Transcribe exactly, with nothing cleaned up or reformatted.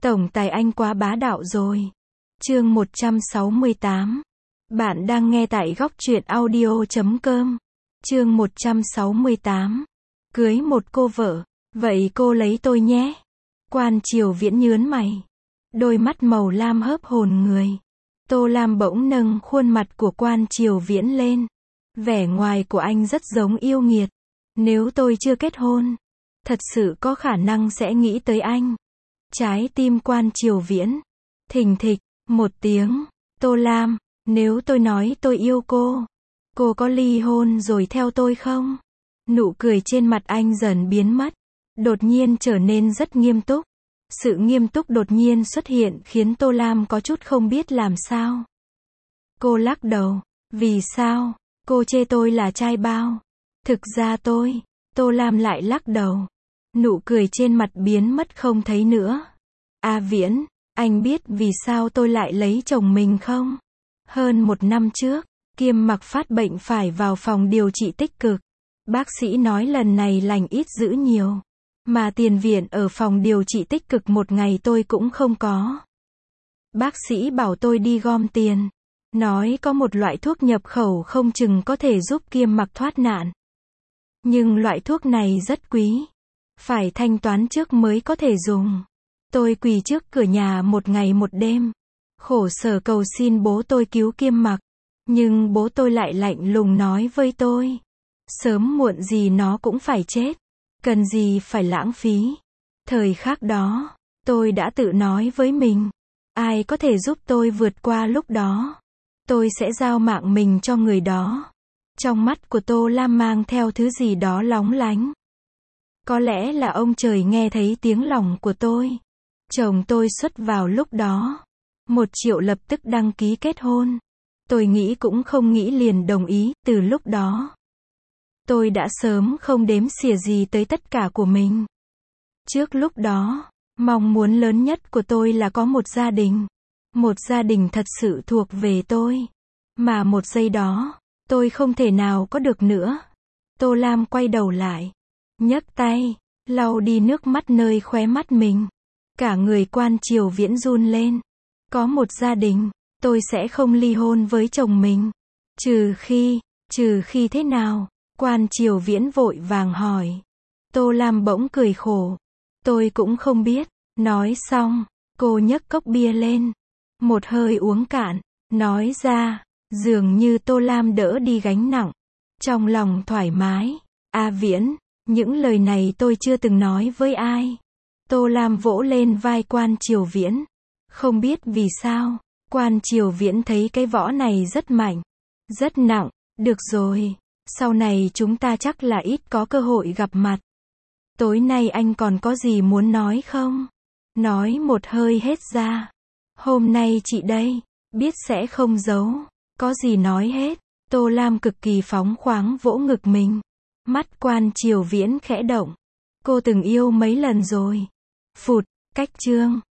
Tổng tài anh quá bá đạo rồi. Chương một trăm sáu mươi tám. Bạn đang nghe tại góc truyện audio chấm com. Chương một trăm sáu mươi tám. Cưới một cô vợ. Vậy cô lấy tôi nhé. Quan Triều Viễn nhướng mày. Đôi mắt màu lam hớp hồn người. Tô Lam bỗng nâng khuôn mặt của Quan Triều Viễn lên. Vẻ ngoài của anh rất giống yêu nghiệt. Nếu tôi chưa kết hôn, thật sự có khả năng sẽ nghĩ tới anh. Trái tim Quan Triều Viễn thình thịch một tiếng. Tô Lam, nếu tôi nói tôi yêu cô, cô có ly hôn rồi theo tôi không? Nụ cười trên mặt anh dần biến mất, đột nhiên trở nên rất nghiêm túc. Sự nghiêm túc đột nhiên xuất hiện khiến Tô Lam có chút không biết làm sao. Cô lắc đầu. Vì sao? Cô chê tôi là trai bao. Thực ra tôi, Tô Lam lại lắc đầu. Nụ cười trên mặt biến mất không thấy nữa. A Viễn, anh biết vì sao tôi lại lấy chồng mình không? Hơn một năm trước, Kiêm Mặc phát bệnh phải vào phòng điều trị tích cực. Bác sĩ nói lần này lành ít dữ nhiều. Mà tiền viện ở phòng điều trị tích cực một ngày tôi cũng không có. Bác sĩ bảo tôi đi gom tiền. Nói có một loại thuốc nhập khẩu không chừng có thể giúp Kiêm Mặc thoát nạn. Nhưng loại thuốc này rất quý. Phải thanh toán trước mới có thể dùng. Tôi quỳ trước cửa nhà một ngày một đêm. Khổ sở cầu xin bố tôi cứu Kiêm Mặc. Nhưng bố tôi lại lạnh lùng nói với tôi. Sớm muộn gì nó cũng phải chết. Cần gì phải lãng phí. Thời khắc đó, tôi đã tự nói với mình. Ai có thể giúp tôi vượt qua lúc đó. Tôi sẽ giao mạng mình cho người đó. Trong mắt của Tô Lam mang theo thứ gì đó lóng lánh. Có lẽ là ông trời nghe thấy tiếng lòng của tôi. Chồng tôi xuất vào lúc đó. Một triệu lập tức đăng ký kết hôn. Tôi nghĩ cũng không nghĩ liền đồng ý. Từ lúc đó, tôi đã sớm không đếm xỉa gì tới tất cả của mình. Trước lúc đó, mong muốn lớn nhất của tôi là có một gia đình. Một gia đình thật sự thuộc về tôi. Mà một giây đó, tôi không thể nào có được nữa. Tô Lam quay đầu lại. Nhấc tay, lau đi nước mắt nơi khóe mắt mình. Cả người Quan Triều Viễn run lên. Có một gia đình, tôi sẽ không ly hôn với chồng mình. Trừ khi, trừ khi thế nào? Quan Triều Viễn vội vàng hỏi. Tô Lam bỗng cười khổ. Tôi cũng không biết. Nói xong, cô nhấc cốc bia lên. Một hơi uống cạn. Nói ra, dường như Tô Lam đỡ đi gánh nặng. Trong lòng thoải mái. A Viễn, những lời này tôi chưa từng nói với ai. Tô Lam vỗ lên vai Quan Triều Viễn. Không biết vì sao, Quan Triều Viễn thấy cái võ này rất mạnh, rất nặng. Được rồi, sau này chúng ta chắc là ít có cơ hội gặp mặt. Tối nay anh còn có gì muốn nói không? Nói một hơi hết ra. Hôm nay chị đây, biết sẽ không giấu. Có gì nói hết. Tô Lam cực kỳ phóng khoáng vỗ ngực mình. Mắt Quan Triều Viễn khẽ động. Cô từng yêu mấy lần rồi? Phụt, cách chương.